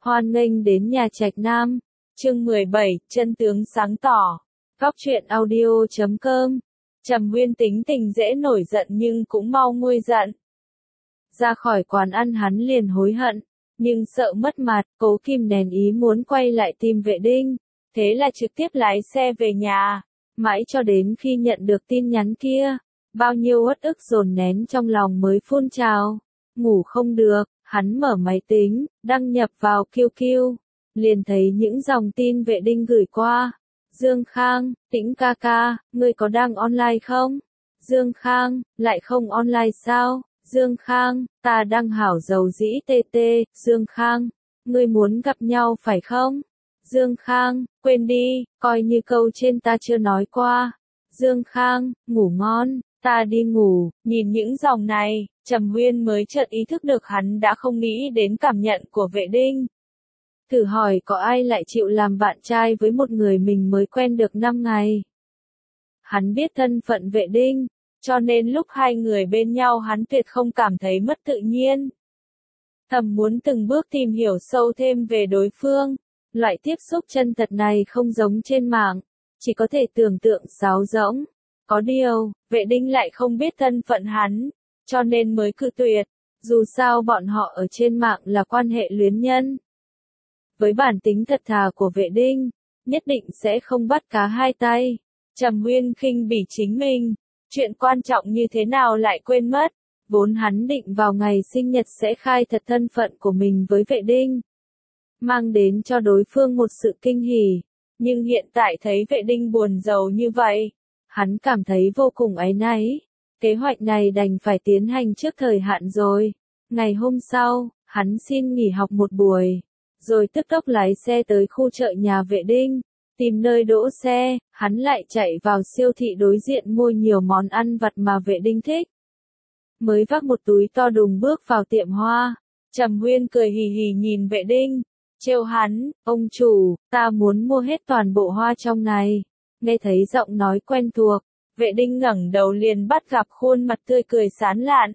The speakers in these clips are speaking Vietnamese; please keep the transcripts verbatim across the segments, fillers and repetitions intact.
Hoan nghênh đến nhà Trạch Nam. Chương mười bảy, chân tướng sáng tỏ. Góc truyện audio chấm com. Trầm Nguyên tính tình dễ nổi giận nhưng cũng mau nguôi giận. Ra khỏi quán ăn hắn liền hối hận, nhưng sợ mất mặt, cố kìm nén ý muốn quay lại tìm Vệ Đinh. Thế là trực tiếp lái xe về nhà, mãi cho đến khi nhận được tin nhắn kia, bao nhiêu uất ức dồn nén trong lòng mới phun trào. Ngủ không được, hắn mở máy tính, đăng nhập vào quy quy, liền thấy những dòng tin Vệ Đinh gửi qua. Dương Khang, Tĩnh ca ca, ngươi có đang online không? Dương Khang, lại không online sao? Dương Khang, ta đang hảo dầu dĩ tê tê. Dương Khang, ngươi muốn gặp nhau phải không? Dương Khang, quên đi, coi như câu trên ta chưa nói qua. Dương Khang, ngủ ngon, ta đi ngủ. Nhìn những dòng này, Trầm Nguyên mới chợt ý thức được hắn đã không nghĩ đến cảm nhận của Vệ Đinh. Thử hỏi có ai lại chịu làm bạn trai với một người mình mới quen được năm ngày. Hắn biết thân phận Vệ Đinh, cho nên lúc hai người bên nhau hắn tuyệt không cảm thấy mất tự nhiên. Thầm muốn từng bước tìm hiểu sâu thêm về đối phương. Loại tiếp xúc chân thật này không giống trên mạng, chỉ có thể tưởng tượng sáo rỗng. Có điều, Vệ Đinh lại không biết thân phận hắn, cho nên mới cự tuyệt. Dù sao bọn họ ở trên mạng là quan hệ luyến nhân. Với bản tính thật thà của Vệ Đinh, nhất định sẽ không bắt cá hai tay. Trầm Nguyên khinh bỉ chính mình, chuyện quan trọng như thế nào lại quên mất. Vốn hắn định vào ngày sinh nhật sẽ khai thật thân phận của mình với Vệ Đinh, mang đến cho đối phương một sự kinh hỉ. Nhưng hiện tại thấy Vệ Đinh buồn rầu như vậy, hắn cảm thấy vô cùng áy náy. Kế hoạch này đành phải tiến hành trước thời hạn rồi. Ngày hôm sau, hắn xin nghỉ học một buổi, rồi tức tốc lái xe tới khu chợ nhà Vệ Đinh. Tìm nơi đỗ xe, hắn lại chạy vào siêu thị đối diện mua nhiều món ăn vặt mà Vệ Đinh thích. Mới vác một túi to đùng bước vào tiệm hoa, Trầm Nguyên cười hì hì nhìn Vệ Đinh, trêu hắn, ông chủ, ta muốn mua hết toàn bộ hoa trong này. Nghe thấy giọng nói quen thuộc, Vệ Đinh ngẩng đầu liền bắt gặp khuôn mặt tươi cười sán lạn.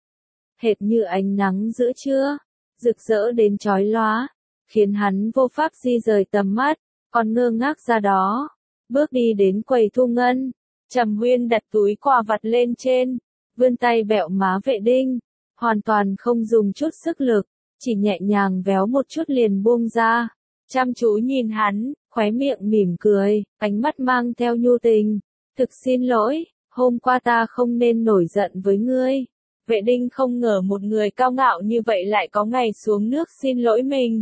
Hệt như ánh nắng giữa trưa, rực rỡ đến chói lóa, khiến hắn vô pháp di rời tầm mắt, còn ngơ ngác ra đó. Bước đi đến quầy thu ngân, Trầm Nguyên đặt túi quà vặt lên trên, vươn tay bẹo má Vệ Đinh, hoàn toàn không dùng chút sức lực, chỉ nhẹ nhàng véo một chút liền buông ra. Chăm chú nhìn hắn, khóe miệng mỉm cười, ánh mắt mang theo nhu tình. Thực xin lỗi, hôm qua ta không nên nổi giận với ngươi. Vệ Đinh không ngờ một người cao ngạo như vậy lại có ngày xuống nước xin lỗi mình.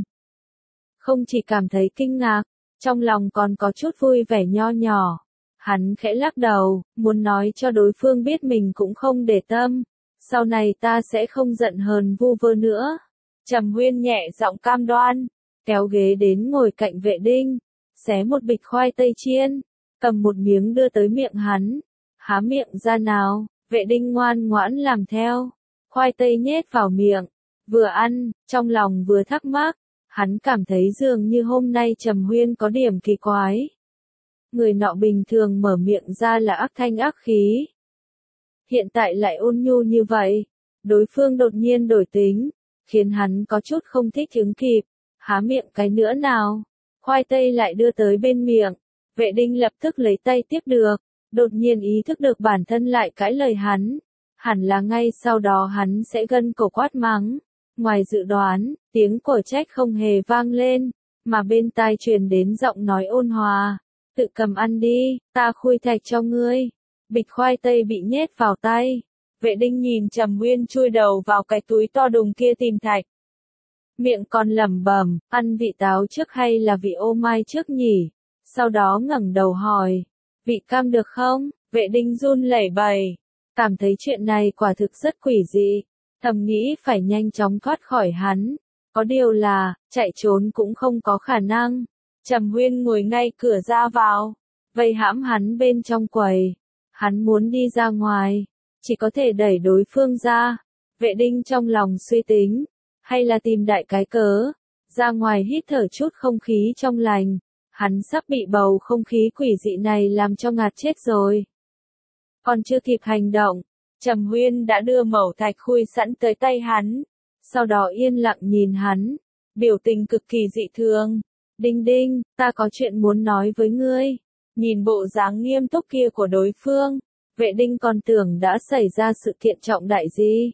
Không chỉ cảm thấy kinh ngạc, trong lòng còn có chút vui vẻ nho nhỏ. Hắn khẽ lắc đầu, muốn nói cho đối phương biết mình cũng không để tâm. Sau này ta sẽ không giận hờn vu vơ nữa. Trầm Nguyên nhẹ giọng cam đoan, kéo ghế đến ngồi cạnh Vệ Đinh, xé một bịch khoai tây chiên, cầm một miếng đưa tới miệng hắn. Há miệng ra nào, Vệ Đinh ngoan ngoãn làm theo. Khoai tây nhét vào miệng, vừa ăn, trong lòng vừa thắc mắc. Hắn cảm thấy dường như hôm nay Trầm Nguyên có điểm kỳ quái. Người nọ bình thường mở miệng ra là ác thanh ác khí, hiện tại lại ôn nhu như vậy. Đối phương đột nhiên đổi tính, khiến hắn có chút không thích ứng kịp. Há miệng cái nữa nào, khoai tây lại đưa tới bên miệng. Vệ Đinh lập tức lấy tay tiếp được, đột nhiên ý thức được bản thân lại cãi lời hắn. Hẳn là ngay sau đó hắn sẽ gân cổ quát mắng. Ngoài dự đoán, tiếng của trách không hề vang lên, mà bên tai truyền đến giọng nói ôn hòa. Tự cầm ăn đi, ta khui thạch cho ngươi. Bịch khoai tây bị nhét vào tay. Vệ Đinh nhìn Trầm Nguyên chui đầu vào cái túi to đùng kia tìm thạch. Miệng còn lẩm bẩm, ăn vị táo trước hay là vị ô mai trước nhỉ? Sau đó ngẩng đầu hỏi, vị cam được không? Vệ Đinh run lẩy bẩy, cảm thấy chuyện này quả thực rất quỷ dị. Thầm nghĩ phải nhanh chóng thoát khỏi hắn. Có điều là, chạy trốn cũng không có khả năng. Trầm Nguyên ngồi ngay cửa ra vào, vây hãm hắn bên trong quầy. Hắn muốn đi ra ngoài, chỉ có thể đẩy đối phương ra. Vệ Đinh trong lòng suy tính, hay là tìm đại cái cớ, ra ngoài hít thở chút không khí trong lành. Hắn sắp bị bầu không khí quỷ dị này làm cho ngạt chết rồi. Còn chưa kịp hành động, Trầm Nguyên đã đưa mẩu thạch khui sẵn tới tay hắn, sau đó yên lặng nhìn hắn. biểu tình cực kỳ dị thường. Đinh Đinh, ta có chuyện muốn nói với ngươi. Nhìn bộ dáng nghiêm túc kia của đối phương, Vệ Đinh còn tưởng đã xảy ra sự kiện trọng đại gì.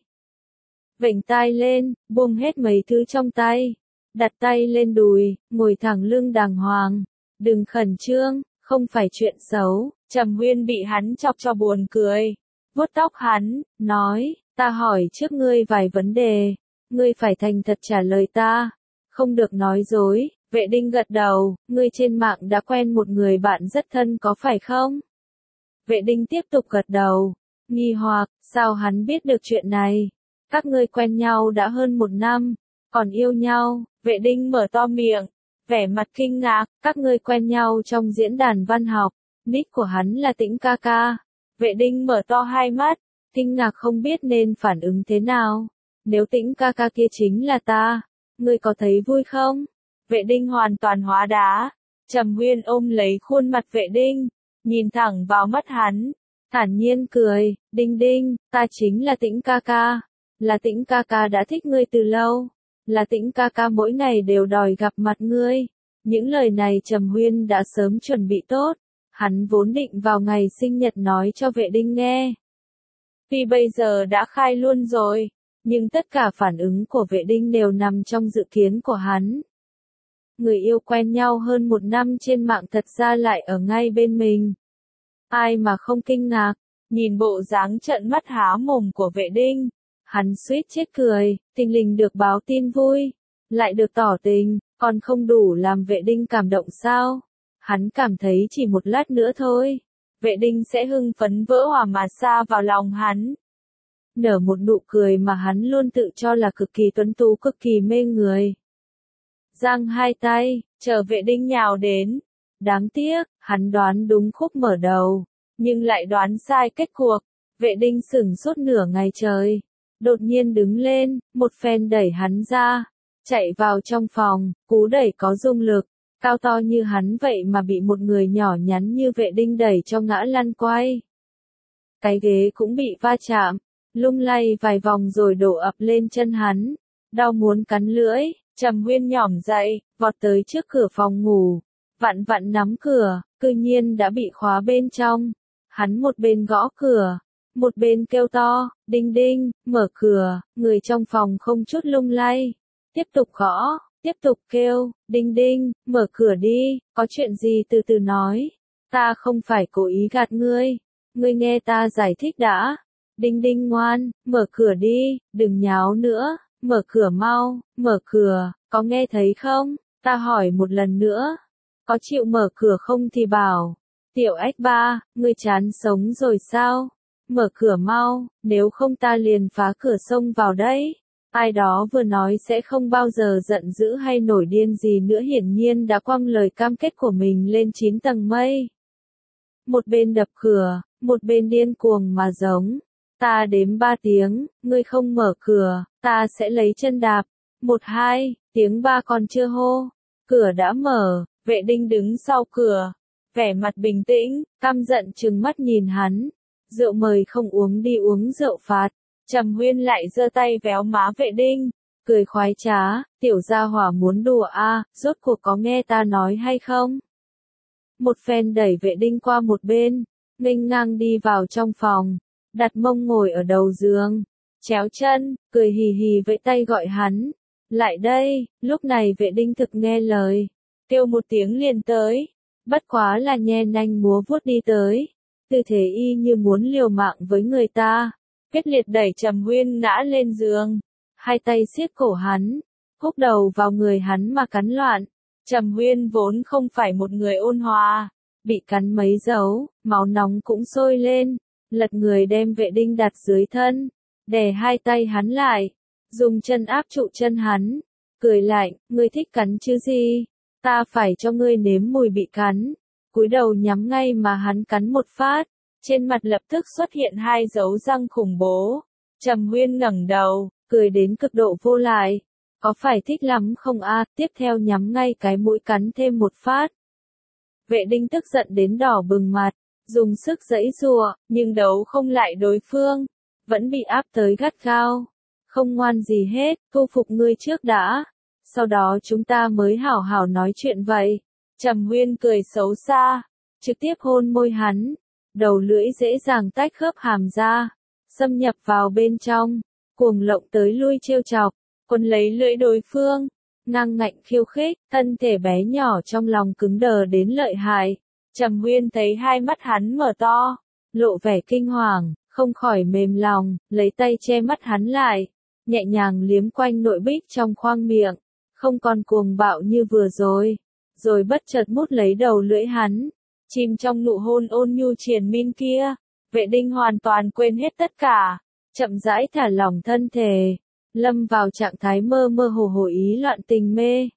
Vểnh tai lên, buông hết mấy thứ trong tay, đặt tay lên đùi, ngồi thẳng lưng đàng hoàng. Đừng khẩn trương, không phải chuyện xấu. Trầm Huyên bị hắn chọc cho buồn cười, vuốt tóc hắn, nói, ta hỏi trước ngươi vài vấn đề, ngươi phải thành thật trả lời ta, không được nói dối. Vệ Đinh gật đầu, ngươi trên mạng đã quen một người bạn rất thân có phải không? Vệ Đinh tiếp tục gật đầu, nghi hoặc, sao hắn biết được chuyện này? Các ngươi quen nhau đã hơn một năm, còn yêu nhau. Vệ Đinh mở to miệng, vẻ mặt kinh ngạc, các ngươi quen nhau trong diễn đàn văn học, nick của hắn là Tĩnh ca ca. Vệ Đinh mở to hai mắt, kinh ngạc không biết nên phản ứng thế nào. Nếu Tĩnh ca ca kia chính là ta, ngươi có thấy vui không? Vệ Đinh hoàn toàn hóa đá. Trầm Huyên ôm lấy khuôn mặt Vệ Đinh, nhìn thẳng vào mắt hắn, thản nhiên cười, Đinh Đinh, ta chính là Tĩnh ca ca, là Tĩnh ca ca đã thích ngươi từ lâu, là Tĩnh ca ca mỗi ngày đều đòi gặp mặt ngươi. Những lời này Trầm Huyên đã sớm chuẩn bị tốt, hắn vốn định vào ngày sinh nhật nói cho Vệ Đinh nghe. Vì bây giờ đã khai luôn rồi, nhưng tất cả phản ứng của Vệ Đinh đều nằm trong dự kiến của hắn. Người yêu quen nhau hơn một năm trên mạng thật ra lại ở ngay bên mình. Ai mà không kinh ngạc, nhìn bộ dáng trợn mắt há mồm của Vệ Đinh, hắn suýt chết cười, thình lình được báo tin vui, lại được tỏ tình, còn không đủ làm Vệ Đinh cảm động sao? Hắn cảm thấy chỉ một lát nữa thôi, Vệ Đinh sẽ hưng phấn vỡ hòa mà sa vào lòng hắn. Nở một nụ cười mà hắn luôn tự cho là cực kỳ tuấn tú, cực kỳ mê người. Giang hai tay, chờ Vệ Đinh nhào đến. Đáng tiếc, hắn đoán đúng khúc mở đầu, nhưng lại đoán sai kết cuộc. Vệ Đinh sửng sốt nửa ngày trời, đột nhiên đứng lên, một phen đẩy hắn ra, chạy vào trong phòng. Cú đẩy có dung lực, cao to như hắn vậy mà bị một người nhỏ nhắn như Vệ Đinh đẩy cho ngã lăn quay. Cái ghế cũng bị va chạm, lung lay vài vòng rồi đổ ập lên chân hắn, đau muốn cắn lưỡi. Trầm Huyên nhỏm dậy, vọt tới trước cửa phòng ngủ, vặn vặn nắm cửa, cư nhiên đã bị khóa bên trong. Hắn một bên gõ cửa, một bên kêu to, Đinh Đinh, mở cửa. Người trong phòng không chút lung lay, tiếp tục gõ, tiếp tục kêu, Đinh Đinh, mở cửa đi, có chuyện gì từ từ nói, ta không phải cố ý gạt ngươi, ngươi nghe ta giải thích đã. Đinh Đinh ngoan, mở cửa đi, đừng nháo nữa. Mở cửa mau, mở cửa, có nghe thấy không? Ta hỏi một lần nữa. Có chịu mở cửa không thì bảo. Tiểu ếch ba, ngươi chán sống rồi sao? Mở cửa mau, nếu không ta liền phá cửa xông vào đấy. Ai đó vừa nói sẽ không bao giờ giận dữ hay nổi điên gì nữa, hiển nhiên đã quăng lời cam kết của mình lên chín tầng mây. Một bên đập cửa, một bên điên cuồng mà giống. Ta đếm ba tiếng, ngươi không mở cửa, ta sẽ lấy chân đạp. Một hai, tiếng ba còn chưa hô. Cửa đã mở, Vệ Đinh đứng sau cửa, vẻ mặt bình tĩnh, căm giận trừng mắt nhìn hắn. Rượu mời không uống đi uống rượu phạt. Trầm Huyên lại giơ tay véo má Vệ Đinh, cười khoái trá, tiểu gia hỏa muốn đùa a, à, rốt cuộc có nghe ta nói hay không? Một phen đẩy Vệ Đinh qua một bên, nghênh ngang đi vào trong phòng. Đặt mông ngồi ở đầu giường, chéo chân, cười hì hì vẫy tay gọi hắn. Lại đây. Lúc này Vệ Đinh thực nghe lời, kêu một tiếng liền tới, bất quá là nhe nanh múa vuốt đi tới, tư thế y như muốn liều mạng với người ta, quyết liệt đẩy Trầm Huyên ngã lên giường, hai tay siết cổ hắn, húc đầu vào người hắn mà cắn loạn. Trầm Huyên vốn không phải một người ôn hòa, bị cắn mấy dấu, máu nóng cũng sôi lên. Lật người đem Vệ Đinh đặt dưới thân, đè hai tay hắn lại, dùng chân áp trụ chân hắn, cười lạnh, ngươi thích cắn chứ gì, ta phải cho ngươi nếm mùi bị cắn. Cúi đầu nhắm ngay mà hắn cắn một phát, trên mặt lập tức xuất hiện hai dấu răng khủng bố. Trầm Huyên ngẩng đầu, cười đến cực độ vô lại, có phải thích lắm không a? Tiếp theo nhắm ngay cái mũi cắn thêm một phát. Vệ Đinh tức giận đến đỏ bừng mặt, dùng sức giãy giụa, nhưng đấu không lại đối phương, vẫn bị áp tới gắt gao. Không ngoan gì hết, thu phục ngươi trước đã. sau đó chúng ta mới hảo hảo nói chuyện vậy. Trầm Nguyên cười xấu xa, trực tiếp hôn môi hắn, đầu lưỡi dễ dàng tách khớp hàm ra, xâm nhập vào bên trong, cuồng lộng tới lui trêu chọc, quấn lấy lưỡi đối phương, ngang ngạnh khiêu khích, thân thể bé nhỏ trong lòng cứng đờ đến lợi hại. Trầm Nguyên thấy hai mắt hắn mở to, lộ vẻ kinh hoàng, không khỏi mềm lòng, lấy tay che mắt hắn lại, nhẹ nhàng liếm quanh nội bích trong khoang miệng, không còn cuồng bạo như vừa rồi, rồi bất chợt mút lấy đầu lưỡi hắn, chìm trong nụ hôn ôn nhu triền miên kia. Vệ Đinh hoàn toàn quên hết tất cả, chậm rãi thả lỏng thân thể, lâm vào trạng thái mơ mơ hồ hồ ý loạn tình mê.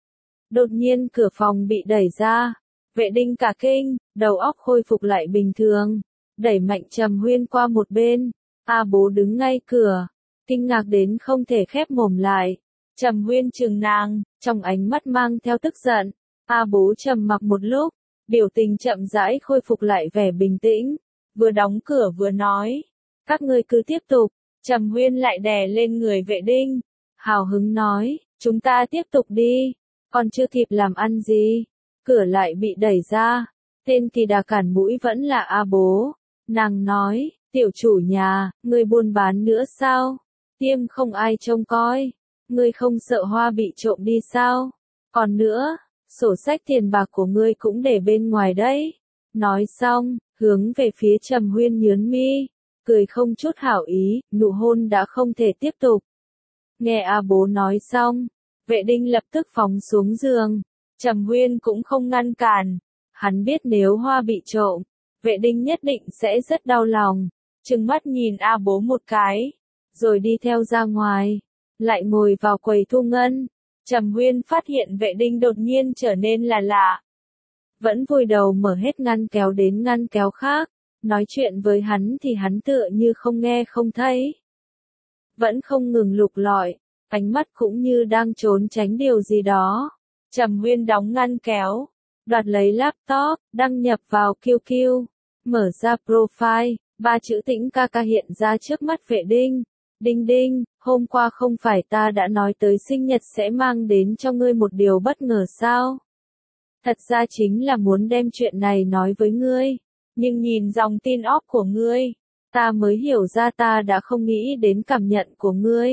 Đột nhiên cửa phòng bị đẩy ra, Vệ Đinh cả kinh, đầu óc khôi phục lại bình thường, đẩy mạnh Trầm Nguyên qua một bên. A Bố đứng ngay cửa, kinh ngạc đến không thể khép mồm lại. Trầm Nguyên trừng nàng, trong ánh mắt mang theo tức giận. A Bố trầm mặc một lúc, biểu tình chậm rãi khôi phục lại vẻ bình tĩnh, vừa đóng cửa vừa nói, các ngươi cứ tiếp tục. Trầm Nguyên lại đè lên người Vệ Đinh, hào hứng nói, chúng ta tiếp tục đi, còn chưa kịp làm ăn gì, cửa lại bị đẩy ra, tên kỳ đà cản mũi vẫn là A Bố. Nàng nói, tiểu chủ nhà, ngươi buôn bán nữa sao? Tiêm không ai trông coi, ngươi không sợ hoa bị trộm đi sao? Còn nữa, sổ sách tiền bạc của ngươi cũng để bên ngoài đấy. Nói xong, hướng về phía Trầm Nguyên nhướng mi, cười không chút hảo ý, nụ hôn đã không thể tiếp tục. Nghe A Bố nói xong, Vệ Đinh lập tức phóng xuống giường, Trầm Nguyên cũng không ngăn cản, hắn biết nếu hoa bị trộm, Vệ Đinh nhất định sẽ rất đau lòng, trừng mắt nhìn A Bố một cái, rồi đi theo ra ngoài, lại ngồi vào quầy thu ngân. Trầm Nguyên phát hiện Vệ Đinh đột nhiên trở nên là lạ. Vẫn vùi đầu mở hết ngăn kéo đến ngăn kéo khác, nói chuyện với hắn thì hắn tựa như không nghe không thấy. Vẫn không ngừng lục lọi, ánh mắt cũng như đang trốn tránh điều gì đó. Trầm Nguyên đóng ngăn kéo, đoạt lấy laptop, đăng nhập vào Q Q, mở ra profile, ba chữ Tĩnh ca ca hiện ra trước mắt Vệ Đinh. Đinh đinh, hôm qua không phải ta đã nói tới sinh nhật sẽ mang đến cho ngươi một điều bất ngờ sao? Thật ra chính là muốn đem chuyện này nói với ngươi, nhưng nhìn dòng tin óp của ngươi, ta mới hiểu ra ta đã không nghĩ đến cảm nhận của ngươi.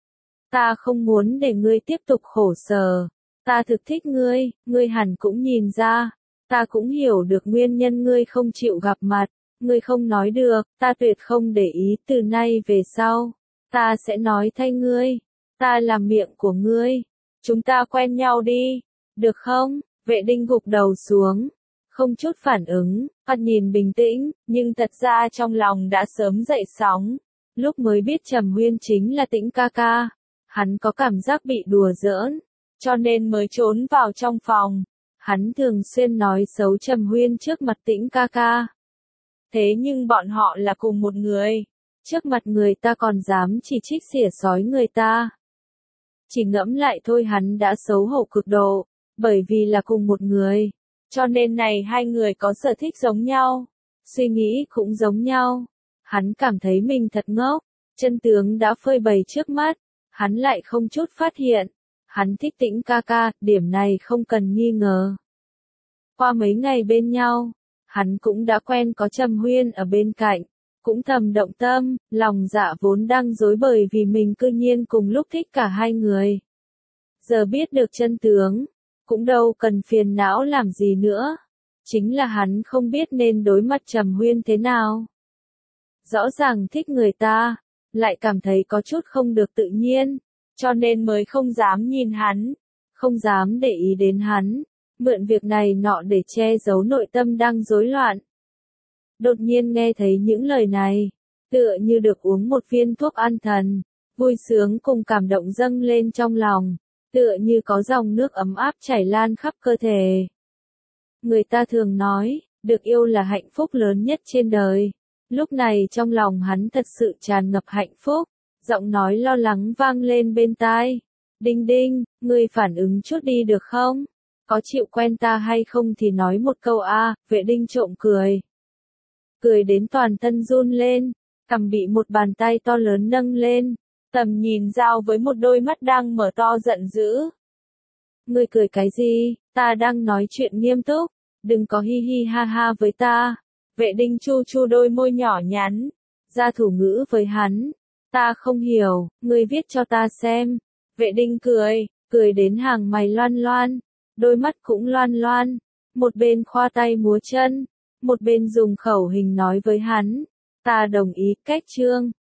Ta không muốn để ngươi tiếp tục khổ sở, ta thực thích ngươi, ngươi hẳn cũng nhìn ra, ta cũng hiểu được nguyên nhân ngươi không chịu gặp mặt, ngươi không nói được, ta tuyệt không để ý từ nay về sau. Ta sẽ nói thay ngươi, ta làm miệng của ngươi, chúng ta quen nhau đi, được không? Vệ Đinh gục đầu xuống, không chút phản ứng, mặt nhìn bình tĩnh, nhưng thật ra trong lòng đã sớm dậy sóng. Lúc mới biết Trầm Nguyên chính là Tĩnh ca ca, hắn có cảm giác bị đùa giỡn, cho nên mới trốn vào trong phòng. Hắn thường xuyên nói xấu Trầm Nguyên trước mặt Tĩnh ca ca. Thế nhưng bọn họ là cùng một người. Trước mặt người ta còn dám chỉ trích xỉa xói người ta. Chỉ ngẫm lại thôi hắn đã xấu hổ cực độ, bởi vì là cùng một người. Cho nên này hai người có sở thích giống nhau, suy nghĩ cũng giống nhau. Hắn cảm thấy mình thật ngốc, chân tướng đã phơi bày trước mắt, hắn lại không chút phát hiện. Hắn thích Tĩnh ca ca, điểm này không cần nghi ngờ. Qua mấy ngày bên nhau, hắn cũng đã quen có Trầm Nguyên ở bên cạnh. Cũng thầm động tâm, lòng dạ vốn đang rối bời vì mình cư nhiên cùng lúc thích cả hai người. Giờ biết được chân tướng, cũng đâu cần phiền não làm gì nữa. Chính là hắn không biết nên đối mặt Trầm Nguyên thế nào. Rõ ràng thích người ta, lại cảm thấy có chút không được tự nhiên, cho nên mới không dám nhìn hắn, không dám để ý đến hắn, mượn việc này nọ để che giấu nội tâm đang rối loạn. Đột nhiên nghe thấy những lời này, tựa như được uống một viên thuốc an thần, vui sướng cùng cảm động dâng lên trong lòng, tựa như có dòng nước ấm áp chảy lan khắp cơ thể. Người ta thường nói, được yêu là hạnh phúc lớn nhất trên đời. Lúc này trong lòng hắn thật sự tràn ngập hạnh phúc, giọng nói lo lắng vang lên bên tai. Đinh đinh, ngươi phản ứng chút đi được không? Có chịu quen ta hay không thì nói một câu a. Vệ Đinh trộm cười. Cười đến toàn thân run lên, cằm bị một bàn tay to lớn nâng lên, tầm nhìn giao với một đôi mắt đang mở to giận dữ. Ngươi cười cái gì, ta đang nói chuyện nghiêm túc, đừng có hi hi ha ha với ta. Vệ Đinh chu chu đôi môi nhỏ nhắn, ra thủ ngữ với hắn. Ta không hiểu, ngươi viết cho ta xem. Vệ Đinh cười, cười đến hàng mày loan loan, đôi mắt cũng loan loan, một bên khoa tay múa chân, một bên dùng khẩu hình nói với hắn. Ta đồng ý, cách chương.